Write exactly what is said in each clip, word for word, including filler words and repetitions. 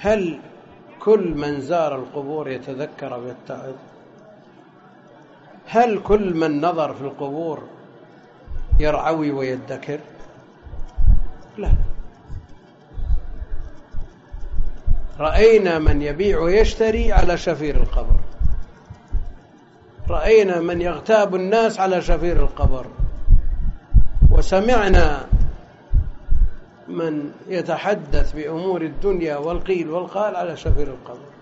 هل كل من زار القبور يتذكر ويتعظ؟ هل كل من نظر في القبور يرعوي ويدكر؟ لا. رأينا من يبيع ويشتري على شفير القبر، رأينا من يغتاب الناس على شفير القبر، وسمعنا من يتحدث بأمور الدنيا والقيل والقال على شفير القبر.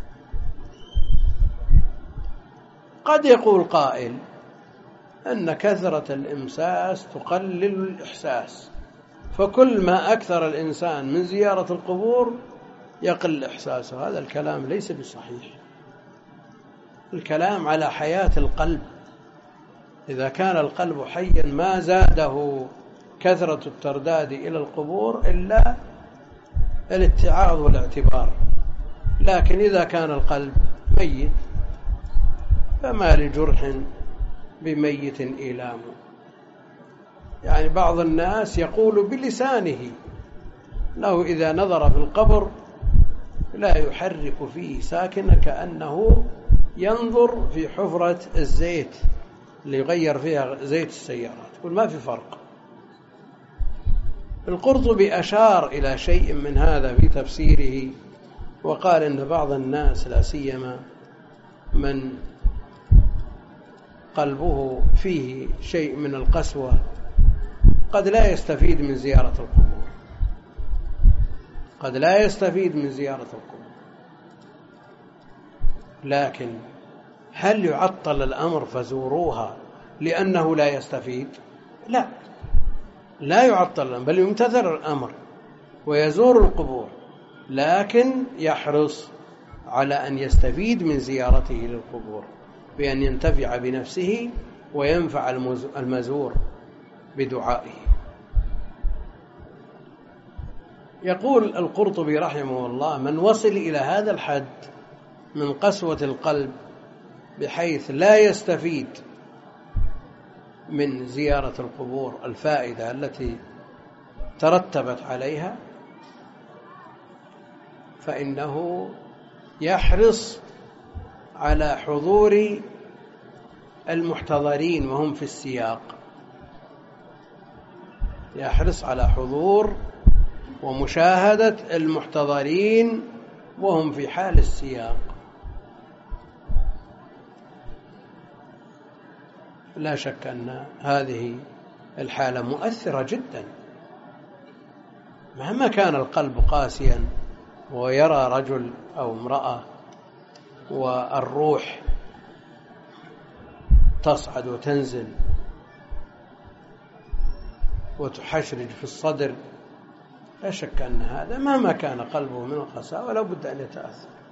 قد يقول قائل أن كثرة الإمساس تقلل الإحساس، فكل ما أكثر الإنسان من زيارة القبور يقل إحساسه. هذا الكلام ليس بصحيح. الكلام على حياة القلب. إذا كان القلب حيا ما زاده كثرة الترداد إلى القبور إلا الاتعاظ والاعتبار، لكن إذا كان القلب ميت فما لجرح بميت إيلام. يعني بعض الناس يقول بلسانه له إذا نظر في القبر لا يحرك فيه ساكنا، كأنه ينظر في حفرة الزيت اللي يغير فيها زيت السيارات، يقول ما في فرق. القرطبي أشار إلى شيء من هذا في تفسيره، وقال إن بعض الناس لا سيما من قلبه فيه شيء من القسوة قد لا يستفيد من زيارة القبور، قد لا يستفيد من زيارة القبور. لكن هل يعطل الأمر فزوروها لأنه لا يستفيد؟ لا، لا يعطل الأمر، بل يمتثل الأمر ويزور القبور، لكن يحرص على أن يستفيد من زيارته للقبور بأن ينتفع بنفسه وينفع المزور بدعائه. يقول القرطبي رحمه الله: من وصل إلى هذا الحد من قسوة القلب بحيث لا يستفيد من زيارة القبور الفائدة التي ترتبت عليها، فإنه يحرص على حضور المحتضرين وهم في السياق، يحرص على حضور ومشاهدة المحتضرين وهم في حال السياق. لا شك أن هذه الحالة مؤثرة جدا. مهما كان القلب قاسيا ويرى رجل أو امرأة والروح تصعد وتنزل وتحشرج في الصدر، لا شك أن هذا مهما كان قلبه من القساوة ولا بد أن يتأثر.